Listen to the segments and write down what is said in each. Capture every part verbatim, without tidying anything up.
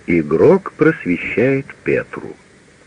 Игрок просвещает Петру.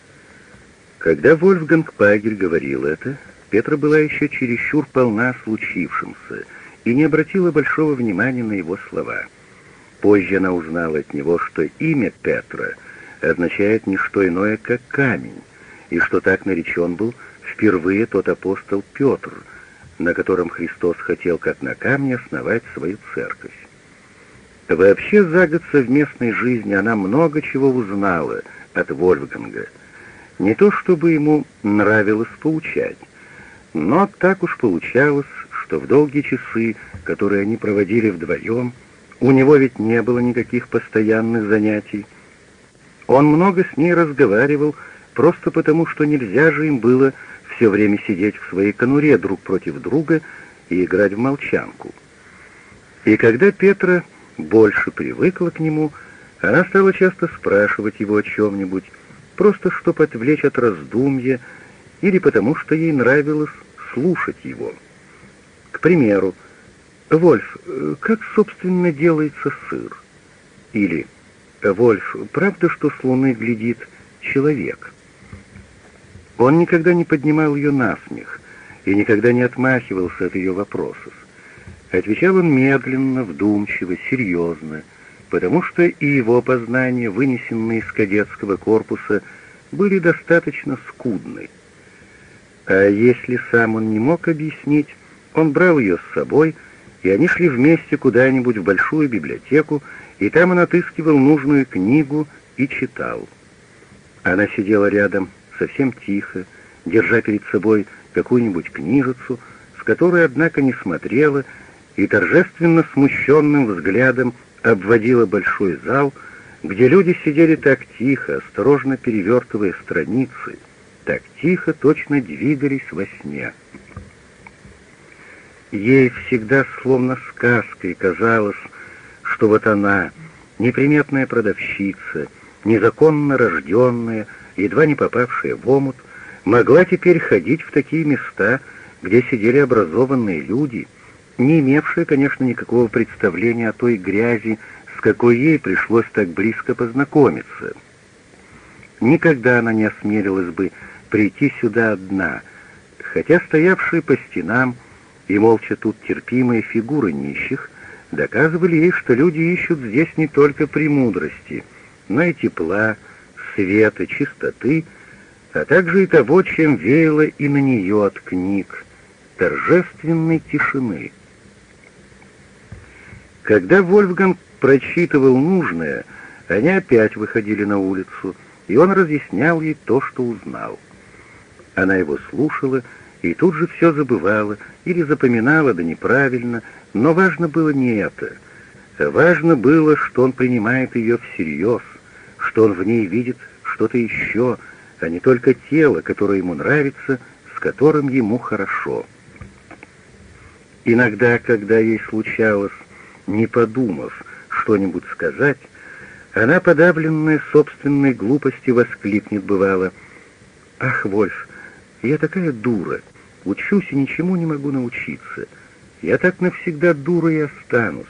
Когда Вольфганг Пагель говорил это, Петра была еще чересчур полна случившимся и не обратила большого внимания на его слова. Позже она узнала от него, что имя Петра означает не что иное, как камень, и что так наречен был впервые тот апостол Петр, на котором Христос хотел как на камне основать свою церковь. Вообще за год совместной жизни она много чего узнала от Вольфганга. Не то чтобы ему нравилось поучать, но так уж получалось, что в долгие часы, которые они проводили вдвоем, у него ведь не было никаких постоянных занятий. Он много с ней разговаривал, просто потому, что нельзя же им было все время сидеть в своей конуре друг против друга и играть в молчанку. И когда Петра больше привыкла к нему, она стала часто спрашивать его о чем-нибудь, просто чтобы отвлечь от раздумья, или потому что ей нравилось слушать его. К примеру, «Вольф, как, собственно, делается сыр?» Или «Вольф, правда, что с луны глядит человек?» Он никогда не поднимал ее на смех и никогда не отмахивался от ее вопросов. Отвечал он медленно, вдумчиво, серьезно, потому что и его познания, вынесенные из кадетского корпуса, были достаточно скудны. А если сам он не мог объяснить, он брал ее с собой, и они шли вместе куда-нибудь в большую библиотеку, и там он отыскивал нужную книгу и читал. Она сидела рядом, совсем тихо, держа перед собой какую-нибудь книжицу, в которую, однако, не смотрела, и торжественно смущенным взглядом обводила большой зал, где люди сидели так тихо, осторожно перевертывая страницы, так тихо, точно двигались во сне. Ей всегда словно сказкой казалось, что вот она, неприметная продавщица, незаконно рожденная, едва не попавшая в омут, могла теперь ходить в такие места, где сидели образованные люди, не имевшие, конечно, никакого представления о той грязи, с какой ей пришлось так близко познакомиться. Никогда она не осмелилась бы прийти сюда одна, хотя стоявшие по стенам и молча тут терпимые фигуры нищих доказывали ей, что люди ищут здесь не только премудрости, но и тепла, света, чистоты, а также и того, чем веяло и на нее от книг, торжественной тишины. Когда Вольфганг прочитывал нужное, они опять выходили на улицу, и он разъяснял ей то, что узнал. Она его слушала и тут же все забывала или запоминала, да неправильно, но важно было не это. Важно было, что он принимает ее всерьез, что он в ней видит что-то еще, а не только тело, которое ему нравится, с которым ему хорошо. Иногда, когда ей случалось, не подумав что-нибудь сказать, она, подавленная собственной глупостью, воскликнет бывало: «Ах, Вольф, я такая дура, учусь и ничему не могу научиться. Я так навсегда дура и останусь».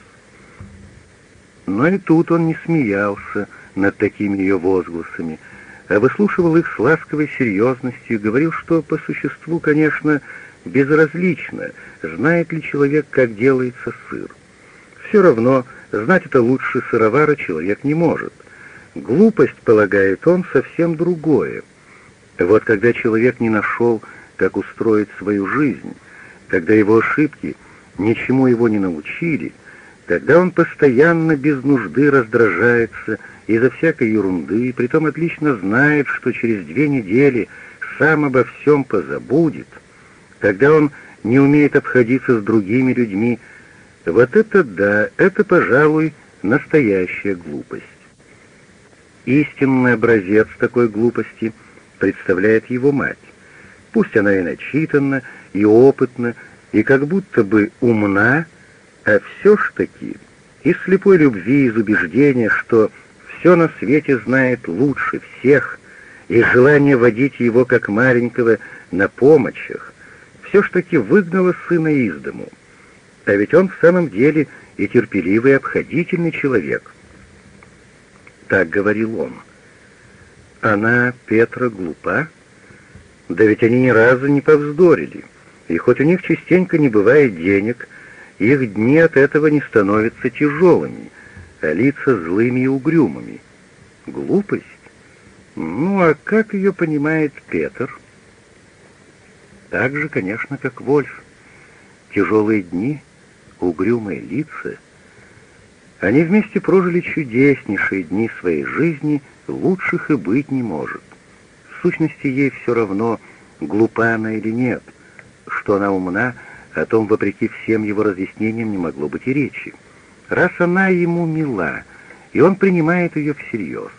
Но и тут он не смеялся над такими ее возгласами, а выслушивал их с ласковой серьезностью и говорил, что по существу, конечно, безразлично, знает ли человек, как делается сыр. Все равно знать это лучше сыровара человек не может. Глупость, полагает он, совсем другое. Вот когда человек не нашел, как устроить свою жизнь, когда его ошибки ничему его не научили, тогда он постоянно без нужды раздражается из-за всякой ерунды, и притом отлично знает, что через две недели сам обо всем позабудет, когда он не умеет обходиться с другими людьми. Вот это да, это, пожалуй, настоящая глупость. Истинный образец такой глупости представляет его мать. Пусть она и начитана, и опытна, и как будто бы умна, а все ж таки из слепой любви, из убеждения, что все на свете знает лучше всех, из желания водить его, как маленького, на помощах, все ж таки выгнала сына из дому. А ведь он в самом деле и терпеливый, и обходительный человек. Так говорил он. Она, Петра, глупа? Да ведь они ни разу не повздорили. И хоть у них частенько не бывает денег, их дни от этого не становятся тяжелыми, а лица злыми и угрюмыми. Глупость? Ну, а как ее понимает Петр? Так же, конечно, как Вольф. Тяжелые дни, угрюмые лица. Они вместе прожили чудеснейшие дни своей жизни, лучших и быть не может. В сущности, ей все равно, глупа она или нет. Что она умна, о том, вопреки всем его разъяснениям, не могло быть и речи. Раз она ему мила, и он принимает ее всерьез.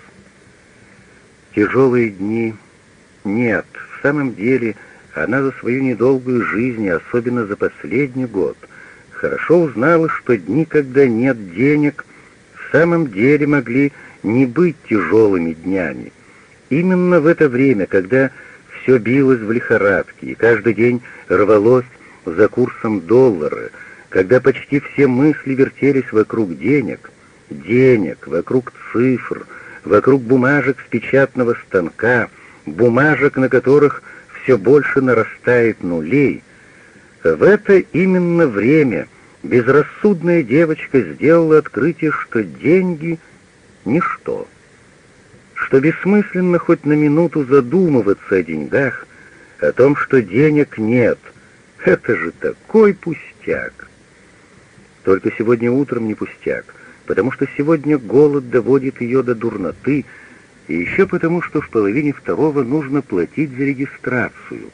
Тяжелые дни... Нет, в самом деле, она за свою недолгую жизнь, и особенно за последний год, хорошо узнала, что дни, когда нет денег, в самом деле могли не быть тяжелыми днями. Именно в это время, когда все билось в лихорадке, и каждый день рвалось за курсом доллара, когда почти все мысли вертелись вокруг денег, денег, вокруг цифр, вокруг бумажек с печатного станка, бумажек, на которых все больше нарастает нулей, в это именно время безрассудная девочка сделала открытие, что деньги — ничто, что бессмысленно хоть на минуту задумываться о деньгах, о том, что денег нет. Это же такой пустяк. Только сегодня утром не пустяк, потому что сегодня голод доводит ее до дурноты, и еще потому, что в половине второго нужно платить за регистрацию.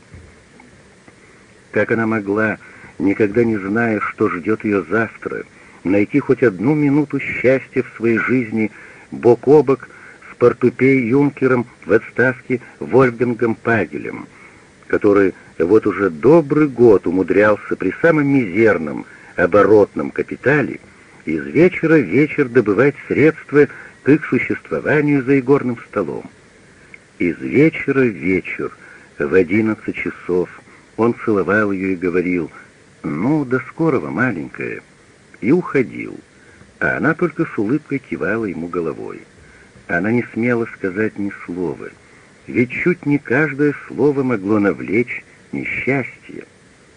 Как она могла, никогда не зная, что ждет ее завтра, найти хоть одну минуту счастья в своей жизни бок о бок с портупей-юнкером в отставке Вольфгангом Пагелем, который вот уже добрый год умудрялся при самом мизерном оборотном капитале из вечера в вечер добывать средства к их существованию за игорным столом. Из вечера в вечер, в одиннадцать часов, он целовал ее и говорил: «Ну, до скорого, маленькая», и уходил, а она только с улыбкой кивала ему головой. Она не смела сказать ни слова, ведь чуть не каждое слово могло навлечь несчастье.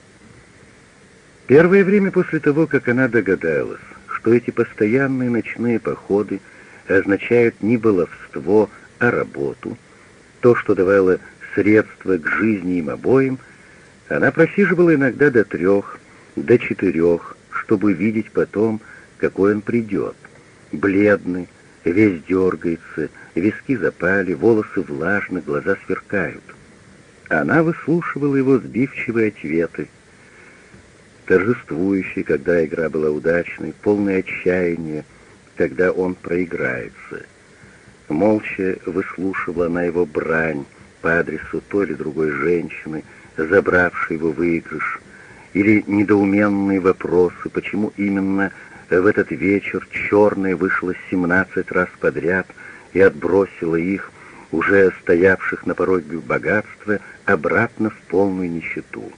Первое время после того, как она догадалась, что эти постоянные ночные походы означают не баловство, а работу, то, что давало средства к жизни им обоим, она просиживала иногда до трех, до четырех, чтобы видеть потом, какой он придет. Бледный, весь дергается, виски запали, волосы влажны, глаза сверкают. Она выслушивала его сбивчивые ответы, торжествующий, когда игра была удачной, полное отчаяние, когда он проиграется. Молча выслушивала она его брань по адресу той или другой женщины, забравшей его выигрыш, или недоуменные вопросы, почему именно в этот вечер черная вышла семнадцать раз подряд и отбросила их, уже стоявших на пороге богатства, обратно в полную нищету.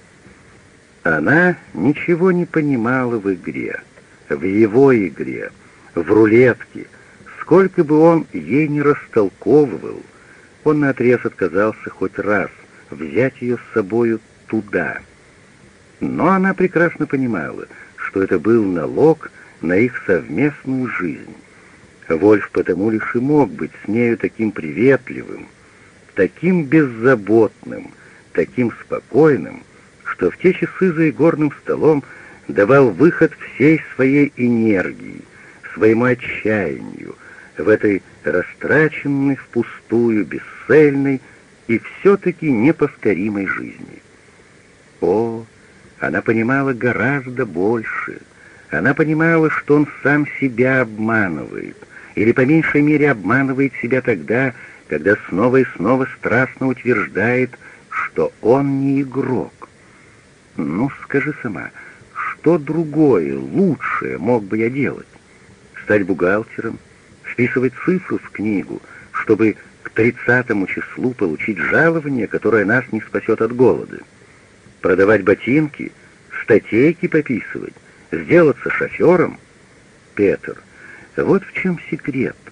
Она ничего не понимала в игре, в его игре, в рулетке. Сколько бы он ей не растолковывал, он наотрез отказался хоть раз взять ее с собою туда. Но она прекрасно понимала, что это был налог на их совместную жизнь. Вольф потому лишь и мог быть с нею таким приветливым, таким беззаботным, таким спокойным, что в те часы за игорным столом давал выход всей своей энергии, своему отчаянию, в этой растраченной впустую, бесцельной и все-таки неповторимой жизни. О, она понимала гораздо больше. Она понимала, что он сам себя обманывает, или по меньшей мере обманывает себя тогда, когда снова и снова страстно утверждает, что он не игрок. Ну, скажи сама, что другое, лучшее мог бы я делать? Стать бухгалтером, вписывать цифру в книгу, чтобы к тридцатому числу получить жалование, которое нас не спасет от голода? Продавать ботинки, статейки пописывать, сделаться шофером? Петр, вот в чем секрет.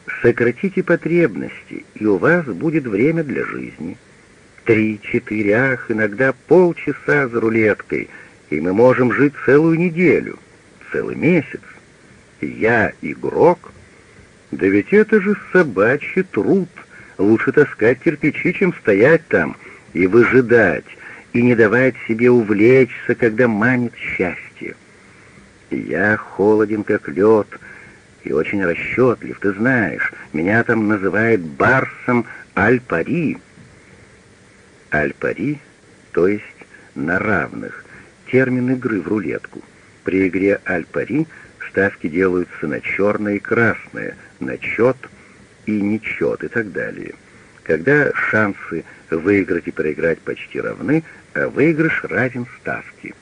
Сократите потребности, и у вас будет время для жизни. Три, четыре, ах, иногда полчаса за рулеткой, и мы можем жить целую неделю, целый месяц. Я игрок? Да ведь это же собачий труд. Лучше таскать кирпичи, чем стоять там и выжидать, и не давать себе увлечься, когда манит счастье. Я холоден, как лед, и очень расчетлив, ты знаешь. Меня там называют барсом аль-пари. Аль-пари, то есть на равных, термин игры в рулетку. При игре аль-пари ставки делаются на черное и красное, на чет и нечет и так далее. Когда шансы выиграть и проиграть почти равны, а выигрыш равен ставке.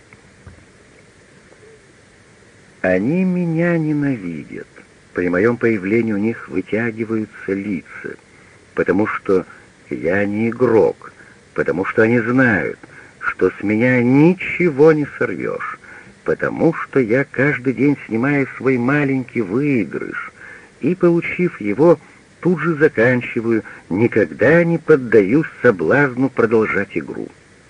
Они меня ненавидят. При моем появлении у них вытягиваются лица, потому что я не игрок, потому что они знают, что с меня ничего не сорвешь, потому что я каждый день снимаю свой маленький выигрыш и, получив его, тут же заканчиваю, никогда не поддаюсь соблазну продолжать игру.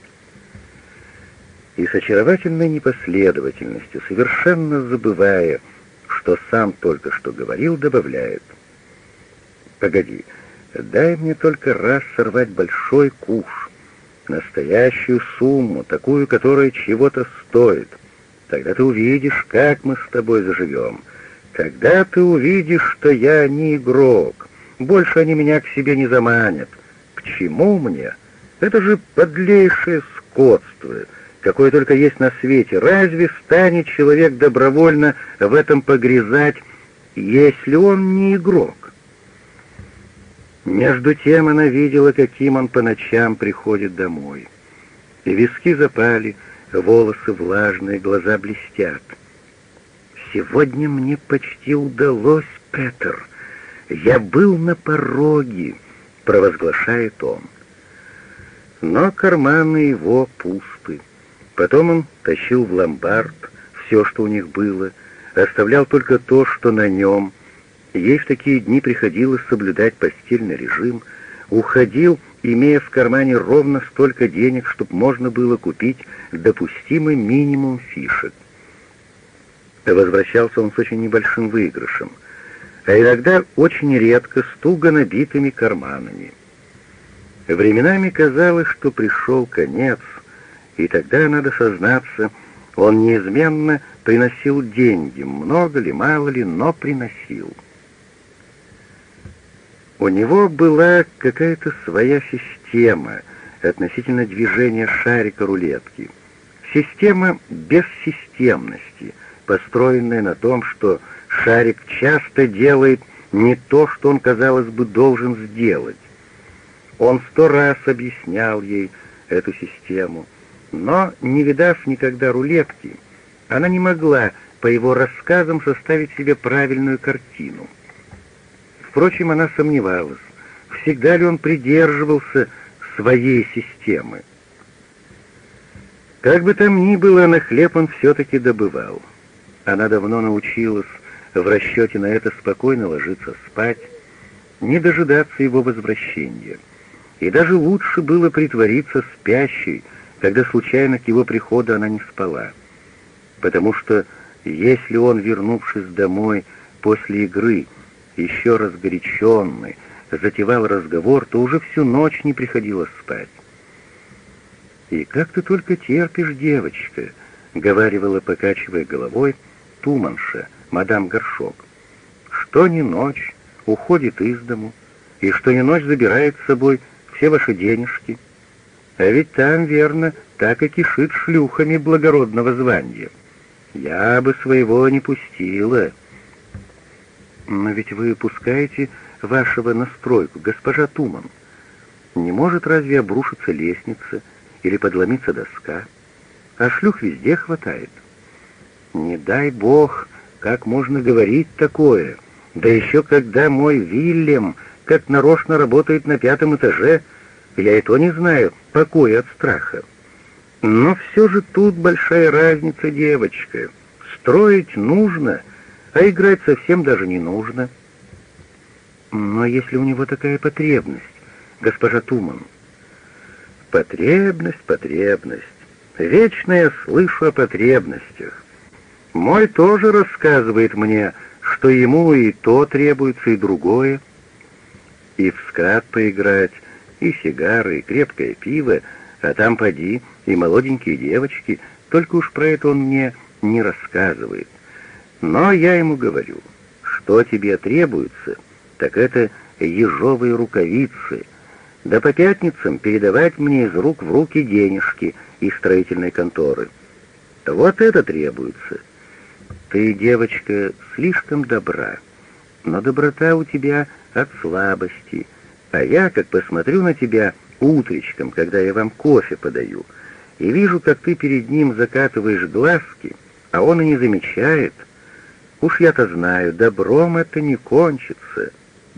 И с очаровательной непоследовательностью, совершенно забывая, что сам только что говорил, добавляет: «Погоди, дай мне только раз сорвать большой куш, настоящую сумму, такую, которая чего-то стоит. Тогда ты увидишь, как мы с тобой заживем. Тогда ты увидишь, что я не игрок. Больше они меня к себе не заманят. К чему мне? Это же подлейшее скотство, какое только есть на свете. Разве станет человек добровольно в этом погрязать, если он не игрок?» Между тем она видела, каким он по ночам приходит домой. И виски запали, волосы влажные, глаза блестят. «Сегодня мне почти удалось, Петер. Я был на пороге», — провозглашает он. Но карманы его пусты. Потом он тащил в ломбард все, что у них было, оставлял только то, что на нем. Ей в такие дни приходилось соблюдать постельный режим, уходил, имея в кармане ровно столько денег, чтобы можно было купить допустимый минимум фишек. Возвращался он с очень небольшим выигрышем, а иногда очень редко с туго набитыми карманами. Временами казалось, что пришел конец, и тогда, надо сознаться, он неизменно приносил деньги, много ли, мало ли, но приносил. У него была какая-то своя система относительно движения шарика рулетки. Система бессистемности, построенная на том, что шарик часто делает не то, что он, казалось бы, должен сделать. Он сто раз объяснял ей эту систему, но, не видав никогда рулетки, она не могла, по его рассказам, составить себе правильную картину. Впрочем, она сомневалась, всегда ли он придерживался своей системы. Как бы там ни было, на хлеб он все-таки добывал. Она давно научилась в расчете на это спокойно ложиться спать, не дожидаться его возвращения. И даже лучше было притвориться спящей, когда случайно к его приходу она не спала. Потому что если он, вернувшись домой после игры, еще разгоряченный, затевал разговор, то уже всю ночь не приходилось спать. «И как ты только терпишь, девочка», — говаривала, покачивая головой, Туманша, мадам Горшок. «Что ни ночь уходит из дому, и что ни ночь забирает с собой все ваши денежки. А ведь там, верно, так и кишит шлюхами благородного звания. Я бы своего не пустила». «Но ведь вы пускаете вашего на стройку, госпожа Туман. Не может разве обрушиться лестница или подломиться доска? А шлюх везде хватает». «Не дай бог, как можно говорить такое? Да еще когда мой Вильям как нарочно работает на пятом этаже, я и то не знаю покоя от страха. Но все же тут большая разница, девочка. Строить нужно, а играть совсем даже не нужно». Но если у него такая потребность, госпожа Туман... Потребность, потребность. Вечно я слышу о потребностях. Мой тоже рассказывает мне, что ему и то требуется, и другое. И в скат поиграть, и сигары, и крепкое пиво, а там поди, и молоденькие девочки, только уж про это он мне не рассказывает. Но я ему говорю, что тебе требуется, так это ежовые рукавицы, да по пятницам передавать мне из рук в руки денежки из строительной конторы. Вот это требуется. Ты, девочка, слишком добра, но доброта у тебя от слабости, а я, как посмотрю на тебя утречком, когда я вам кофе подаю, и вижу, как ты перед ним закатываешь глазки, а он и не замечает, уж я-то знаю, добром это не кончится.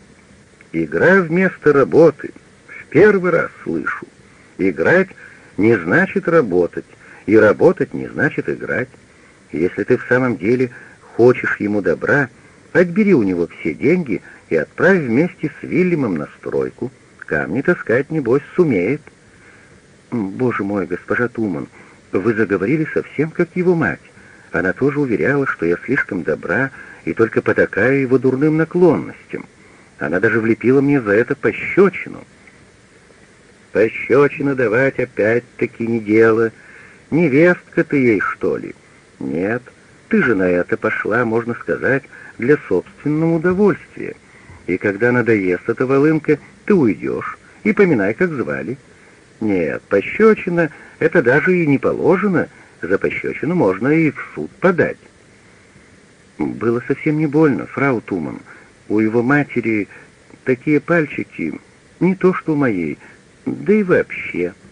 Игра вместо работы. В первый раз слышу. Играть не значит работать, и работать не значит играть. Если ты в самом деле хочешь ему добра, отбери у него все деньги и отправь вместе с Вильямом на стройку. Камни таскать, небось, сумеет. Боже мой, госпожа Туман, вы заговорили совсем как его мать. Она тоже уверяла, что я слишком добра и только потакаю его дурным наклонностям. Она даже влепила мне за это пощечину. Пощечину давать опять-таки не дело. Невестка ты ей, что ли? Нет, ты же на это пошла, можно сказать, для собственного удовольствия. И когда надоест эта волынка, ты уйдешь, и поминай, как звали. Нет, пощечина — это даже и не положено, за пощечину можно и в суд подать. Было совсем не больно, фрау Туман. У его матери такие пальчики, не то что у моей, да и вообще...